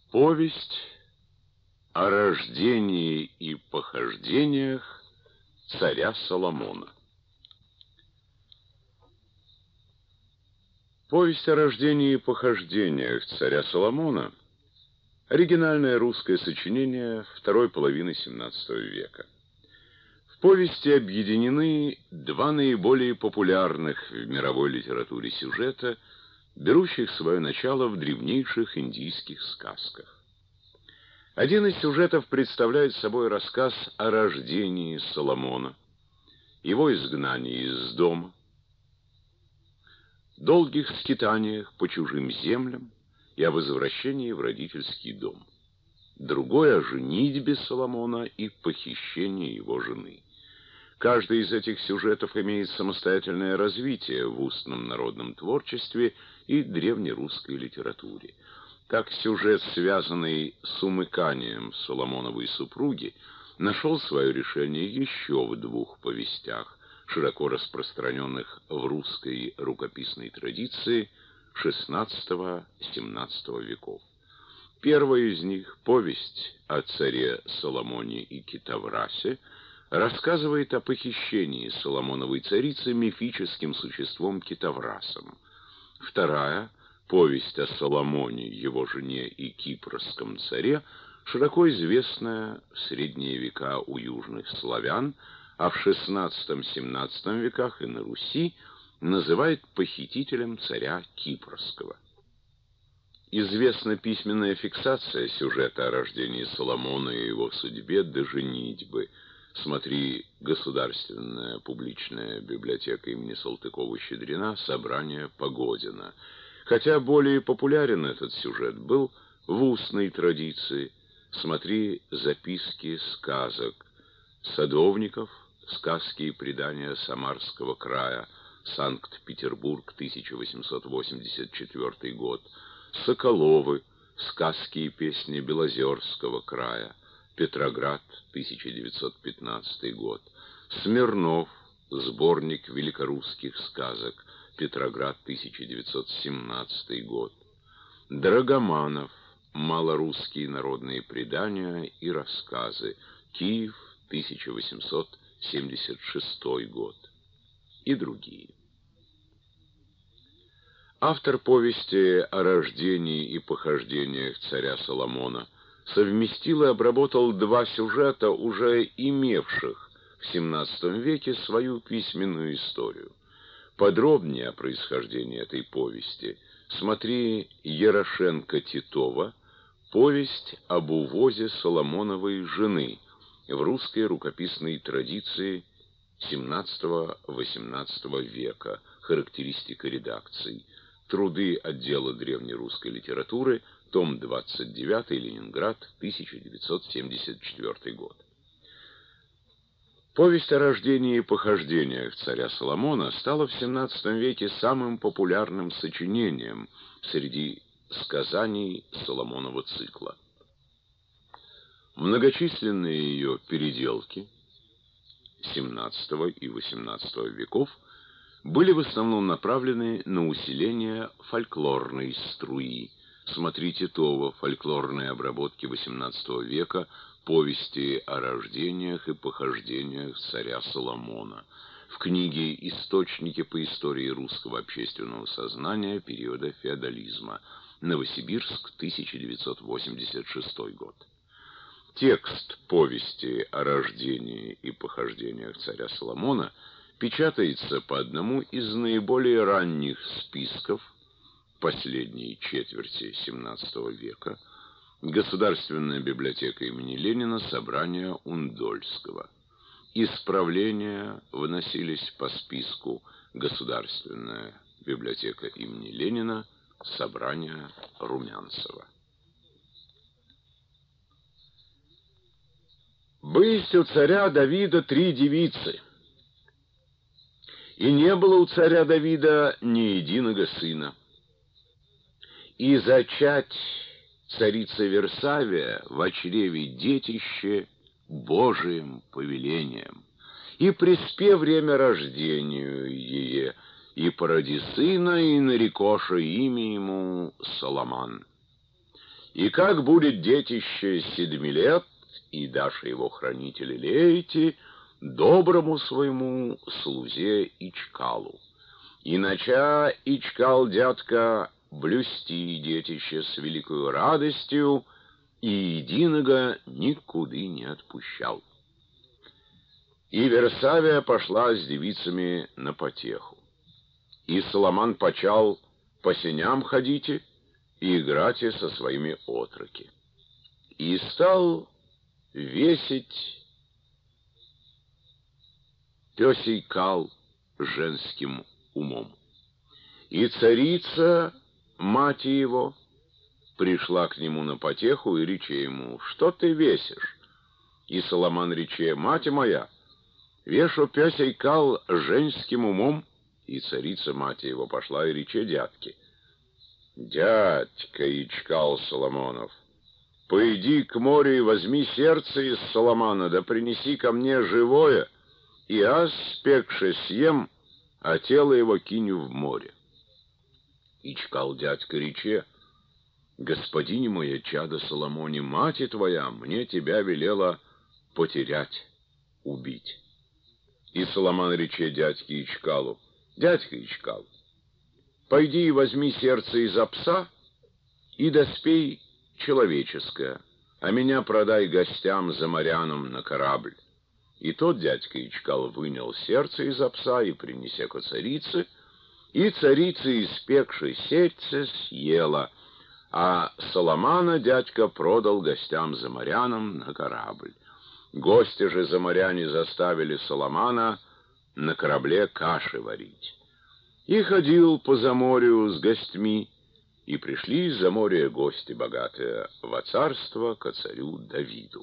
Повесть о рождении и похождениях царя Соломона. Повесть о рождении и похождениях царя Соломона — оригинальное русское сочинение второй половины XVII века. В повести объединены два наиболее популярных в мировой литературе сюжета, берущих свое начало в древнейших индийских сказках. Один из сюжетов представляет собой рассказ о рождении Соломона, его изгнании из дома, долгих скитаниях по чужим землям и о возвращении в родительский дом. Другой о женитьбе Соломона и похищении его жены. Каждый из этих сюжетов имеет самостоятельное развитие в устном народном творчестве и древнерусской литературе. Так сюжет, связанный с умыканием Соломоновой супруги, нашел свое решение еще в двух повестях, широко распространенных в русской рукописной традиции XVI-XVII веков. Первая из них, повесть о царе Соломоне и Китаврасе, рассказывает о похищении Соломоновой царицы мифическим существом Китаврасом. Вторая, повесть о Соломоне, его жене и кипрском царе, широко известная в средние века у южных славян, а в XVI-XVII веках и на Руси называет похитителем царя Кипрского. Известна письменная фиксация сюжета о рождении Соломона и его судьбе до женитьбы. Смотри Государственная публичная библиотека имени Салтыкова-Щедрина, собрание Погодина. Хотя более популярен этот сюжет был в устной традиции. Смотри записки сказок Садовников, сказки и предания Самарского края, Санкт-Петербург, 1884 год. Соколовы, сказки и песни Белозерского края, Петроград, 1915 год. Смирнов, сборник великорусских сказок, Петроград, 1917 год. Драгоманов, малорусские народные предания и рассказы, Киев, 1876 год. И другие. Автор повести о рождении и похождениях царя Соломона совместил и обработал два сюжета, уже имевших в XVII веке свою письменную историю. Подробнее о происхождении этой повести смотри Ярошенко-Титова «Повесть об увозе Соломоновой жены» в русской рукописной традиции XVII-XVIII века, характеристика редакций. Труды отдела древнерусской литературы, том 29, Ленинград, 1974 год. Повесть о рождении и похождениях царя Соломона стала в XVII веке самым популярным сочинением среди сказаний Соломонова цикла. Многочисленные ее переделки XVII и XVIII веков были в основном направлены на усиление фольклорной струи. Смотри Титова, фольклорные обработки XVIII века, повести о рождениях и похождениях царя Соломона. В книге «Источники по истории русского общественного сознания периода феодализма», Новосибирск, 1986 год. Текст повести о рождении и похождениях царя Соломона печатается по одному из наиболее ранних списков последней четверти XVII века, Государственная библиотека имени Ленина, собрание Ундольского. Исправления вносились по списку Государственная библиотека имени Ленина, собрание Румянцева. «Бысть у царя Давида 3 девицы, и не было у царя Давида ни единого сына. И зачать царица Версавия в чреве детище Божиим повелением, и приспе время рождению ее, и породи сына, и нарекоша имя ему Соломон. И как будет детище 7 лет, и дашь его хранитель Лейти, доброму своему слузе Ичкалу. И нача Ичкал, дядка, блюсти детище с великою радостью, и единого никуды не отпущал. И Версавия пошла с девицами на потеху. И Соломон почал по сеням ходите и играть со своими отроки. И стал весить пёсей кал женским умом. И царица, мать его, пришла к нему на потеху и рече ему: «Что ты весишь?» И Соломон рече: «Мать моя, вешу пёсей кал женским умом». И царица, мать его, пошла и рече дядьке: «Дядька Ичкал Соломонов, пойди к морю и возьми сердце из Соломона, да принеси ко мне живое, и аз, спекши, съем, а тело его киню в море». Ичкал дядька рече: «Господине мое, чадо Соломоне, мать твоя мне тебя велела потерять, убить». И Соломон рече дядьке Ичкалу: «Дядька Ичкал, пойди и возьми сердце из пса и доспей человеческое, а меня продай гостям заморянам на корабль». И тот дядька Ичкал вынял сердце из пса и принесе ко царице, и царица, испекши сердце, съела, а Соломона дядька продал гостям заморянам на корабль. Гости же заморяне заставили Соломона на корабле каши варить. И ходил по заморью с гостьми, и пришли из-за моря гости богатые во царство ко царю Давиду.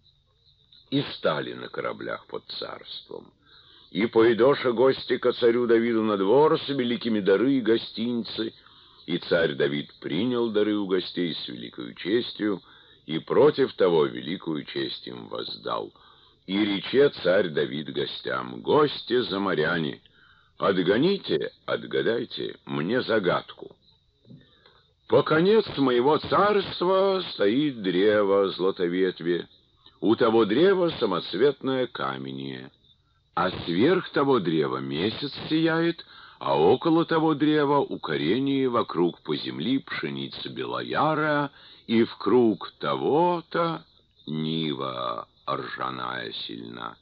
И стали на кораблях под царством. И пойдоша гости ко царю Давиду на двор с великими дары и гостинцы, и царь Давид принял дары у гостей с великою честью, и против того великую честь им воздал. И рече царь Давид гостям: «Гости заморяне, отгоните, отгадайте мне загадку. По конец моего царства стоит древо златоветвие, у того древа самоцветное каменье, а сверх того древа месяц сияет, а около того древа у коренья вокруг по земли пшеница белоярая, и в круг того-то нива ржаная сильна».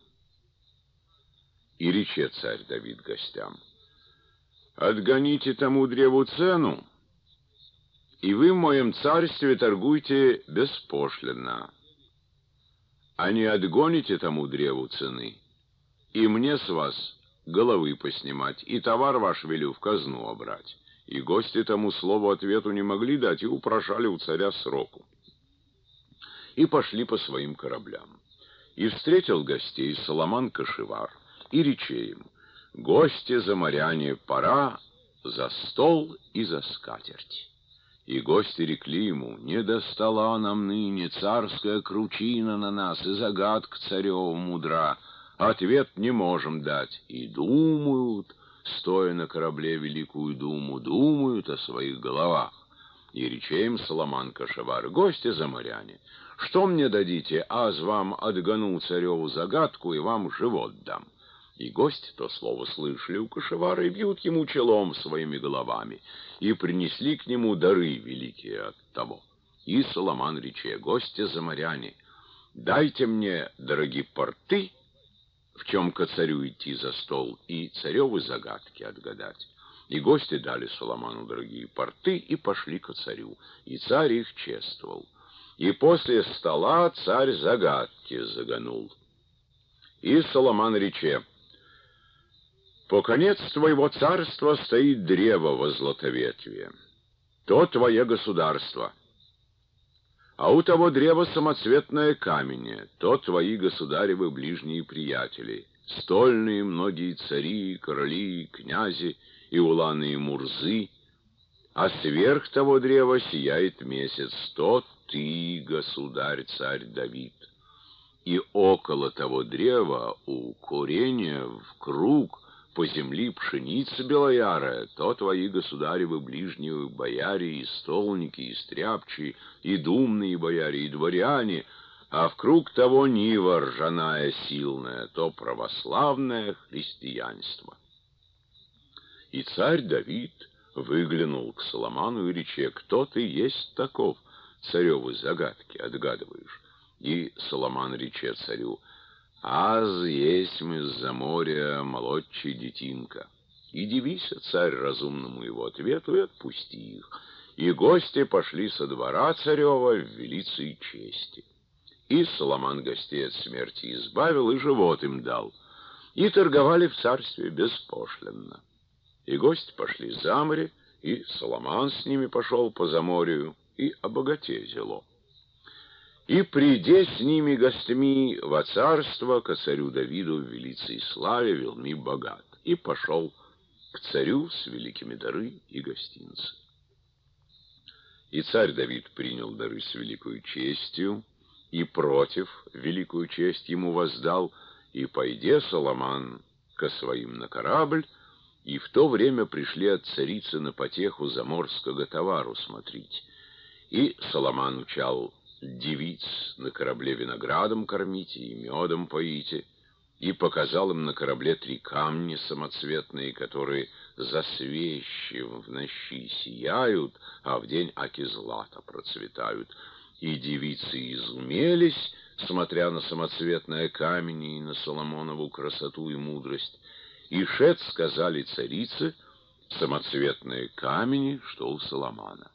И рече царь Давид гостям: «Отгоните тому древу цену, и вы в моем царстве торгуйте беспошлинно. А не отгоните тому древу цены, и мне с вас головы поснимать, и товар ваш велю в казну обрать». И гости тому слову ответу не могли дать, и упрошали у царя сроку. И пошли по своим кораблям. И встретил гостей Соломон кошевар, и рече им: «Гости заморяне, пора за стол и за скатерть». И гости рекли ему: «Не достала нам ныне царская кручина на нас, и загадка царева мудра. Ответ не можем дать». И думают, стоя на корабле великую думу, думают о своих головах. И рече им Соломон кошевар: «Гости заморяне, что мне дадите, аз вам отгону цареву загадку и вам живот дам». И гости то слово слышали у кошевара и бьют ему челом своими головами, и принесли к нему дары великие от того. И Соломон рече: «Гости заморяне, дайте мне, дороги порты, в чем ко царю идти за стол, и царевы загадки отгадать». И гости дали Соломону дорогие порты и пошли ко царю, и царь их чествовал. И после стола царь загадки загонул. И Соломон рече: «По конец твоего царства стоит древо во златоветвие, то твое государство, а у того древа самоцветное каменье, то твои государевы ближние приятели, стольные многие цари, короли, князи и уланы и мурзы, а сверх того древа сияет месяц, то ты, государь, царь Давид. И около того древа у коренья в круг по земли пшеница белоярая, то твои государевы ближние бояре, и столники, и стряпчие, и думные бояре, и дворяне, а вкруг того нива ржаная силная, то православное христианство. И царь Давид выглянул к Соломону и рече: «Кто ты есть таков? Царевы загадки отгадываешь». И Соломон рече царю: «Аз есть мы из-за моря молодчий детинка». И дивися, царь, разумному его ответу, и отпусти их. И гости пошли со двора царева в велицы чести. И Соломон гостей от смерти избавил, и живот им дал. И торговали в царстве беспошлинно. И гости пошли за море, и Соломон с ними пошел по заморью, и обогатезило. И приде с ними гостями во царство ко царю Давиду в велице и славе велми богат, и пошел к царю с великими дары и гостинцы. И царь Давид принял дары с великою честью, и против великую честь ему воздал, и пойде Соломон ко своим на корабль, и в то время пришли от царицы на потеху заморского товару смотреть. И Соломон учал девиц на корабле виноградом кормите и медом поите, и показал им на корабле 3 камня самоцветные, которые засвещив в ночи сияют, а в день аки злато процветают. И девицы изумелись, смотря на самоцветные камни и на Соломонову красоту и мудрость. И шед сказали царице самоцветные камни, что у Соломона.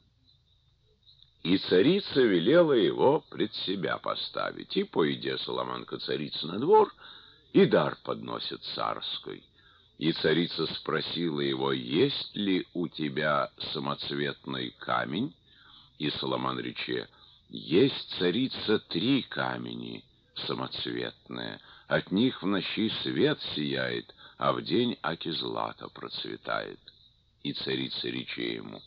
И царица велела его пред себя поставить. И, пойдя Соломон ко царице на двор, и дар подносит царской. И царица спросила его: есть ли у тебя самоцветный камень? И Соломон рече: есть, царица, 3 камени самоцветные, от них в ночи свет сияет, а в день аки злато процветает. И царица рече ему: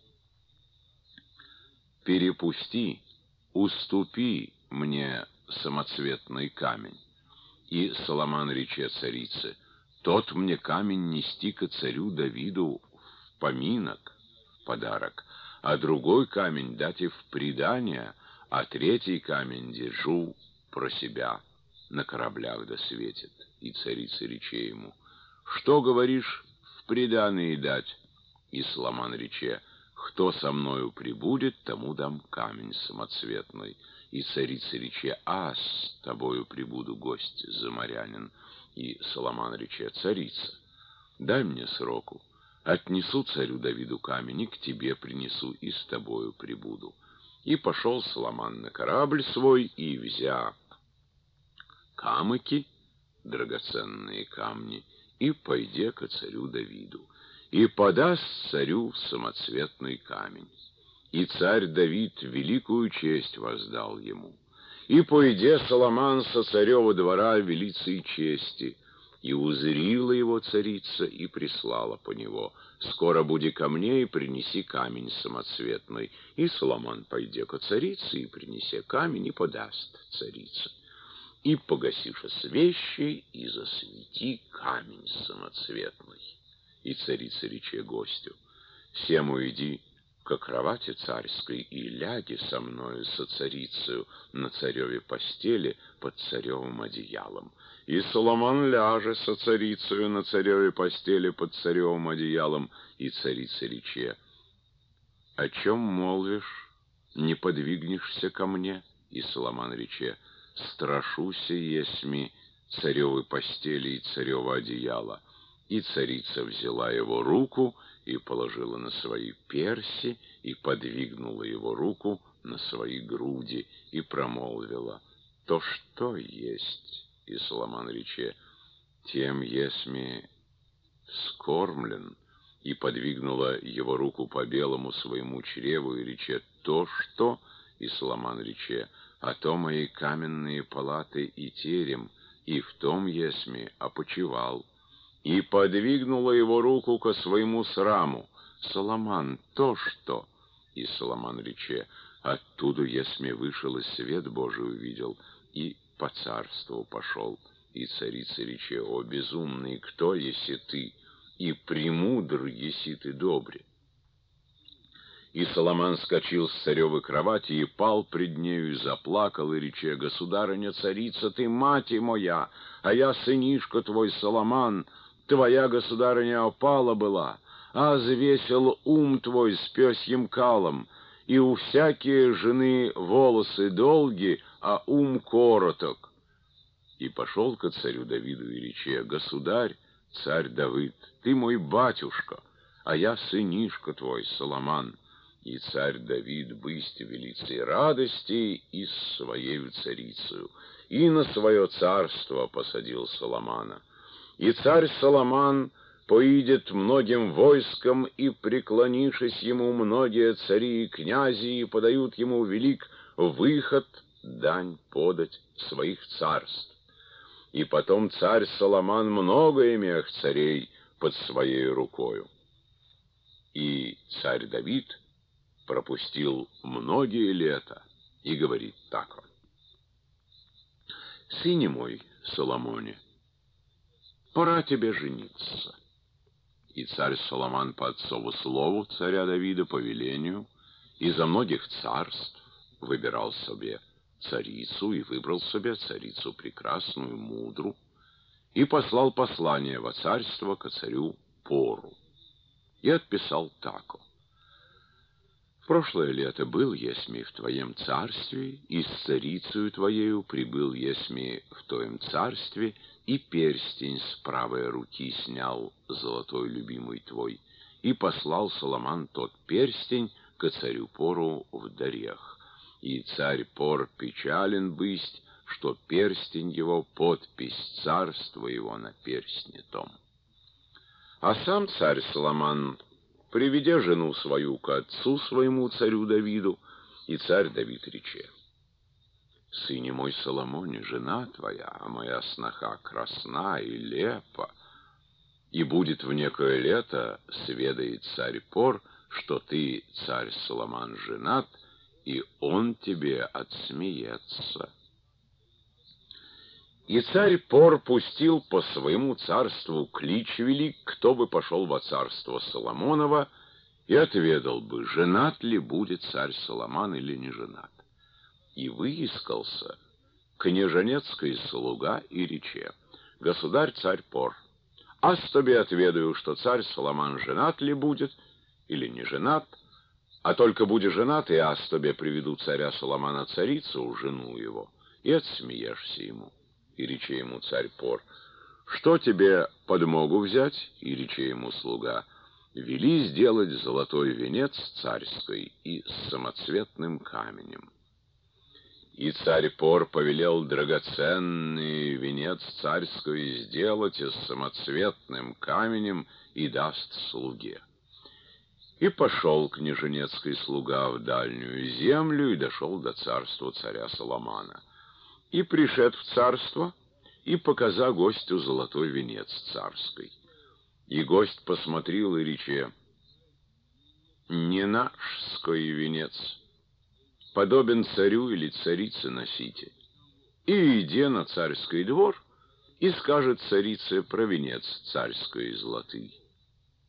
перепусти, уступи мне самоцветный камень. И Соломон рече царице: тот мне камень нести ко царю Давиду в поминок, подарок, а другой камень дать и в предание, а 3 камень держу про себя, на кораблях да светит. И царица рече ему: что говоришь в предании дать? И Соломон рече: кто со мною прибудет, тому дам камень самоцветный. И царица рече: а с тобою прибуду, гость заморянин. И Соломон рече: царица, дай мне сроку, отнесу царю Давиду камень, и к тебе принесу, и с тобою прибуду. И пошел Соломон на корабль свой, и взя камыки, драгоценные камни, и пойде ко царю Давиду, и подаст царю самоцветный камень. И царь Давид великую честь воздал ему. И пойде Соломон со царева двора велицей чести, и узрила его царица, и прислала по него: скоро буди ко мне, и принеси камень самоцветный. И Соломон пойде ко царице, и принесе камень, и подаст царице. И погасиша свещи, и засвети камень самоцветный. И царица рече гостю: сему иди ко кровати царской, и ляги со мною со царицею на цареве постели под царевым одеялом. И Соломон ляже со царицею на цареве постели под царевым одеялом. И царица рече: о чем молвишь, не подвигнешься ко мне? И Соломон рече: страшуся есми царевой постели и царева одеяла. И царица взяла его руку и положила на свои перси, и подвигнула его руку на свои груди, и промолвила: то что есть? И Соломон рече: тем есми скормлен. И подвигнула его руку по белому своему чреву, и рече: то что? И Соломон рече: а то мои каменные палаты и терем, и в том есми опочивал. И подвигнула его руку ко своему сраму. Соломон, то что? И Соломон рече: оттуда есми вышел, и свет Божий увидел, и по царству пошел. И царица рече: о безумный, кто еси ты? и премудр еси ты добре. И Соломон скочил с царевой кровати и пал пред нею, и заплакал, и рече: «Государыня, царица, ты мать моя, а я сынишка твой Соломон, твоя государыня опала была, а взвесил ум твой с пёсьим калом, и у всякие жены волосы долги, а ум короток». И пошел ко царю Давиду и рече: «Государь, царь Давид, ты мой батюшка, а я сынишка твой Соломон». И царь Давид бысть велицей радости и с своею царицею, и на свое царство посадил Соломона. И царь Соломон поидет многим войском, и, преклонившись ему, многие цари и князи, и подают ему велик выход, дань подать своих царств. И потом царь Соломон много имех царей под своей рукою. И царь Давид пропустил многие лета и говорит так: «Сыне мой Соломоне, пора тебе жениться». И царь Соломон по отцову слову царя Давида, по велению, изо многих царств выбирал себе царицу, и выбрал себе царицу прекрасную, мудру, и послал послание во царство ко царю Пору, и отписал тако: «В прошлое лето был есмь в твоем царстве, и с царицею твоею прибыл есмь в твоем царстве, и перстень с правой руки снял золотой любимый твой, и послал Соломон тот перстень ко царю Пору в дарех. И царь Пор печален бысть, что перстень его подпись царства его на перстне том. А сам царь Соломон, приведя жену свою к отцу своему, царю Давиду, и царь Давид рече: «Сыне мой Соломоне, жена твоя, а моя сноха красна и лепа, и будет в некое лето, сведает царь Пор, что ты, царь Соломон, женат, и он тебе отсмеется». И царь Пор пустил по своему царству клич велик, кто бы пошел во царство Соломонова, и отведал бы, женат ли будет царь Соломон или не женат. И выискался княженецкий слуга и рече: «Государь царь Пор, аз тебе отведаю, что царь Соломон женат ли будет или не женат, а только будешь женат, и аз тебе приведу царя Соломона царицу, жену его, и отсмеешься ему». И рече ему царь Пор: «Что тебе подмогу взять?» И рече ему слуга: «Вели сделать золотой венец царской и с самоцветным каменем». И царь Пор повелел драгоценный венец царской сделать и с самоцветным каменем и даст слуге. И пошел княженецкий слуга в дальнюю землю и дошел до царства царя Соломона. И пришед в царство, и показа гостю золотой венец царской. И гость посмотрел и рече: «Не нашской венец, подобен царю или царице носите». И иде на царский двор, и скажет царице про венец царской золотый.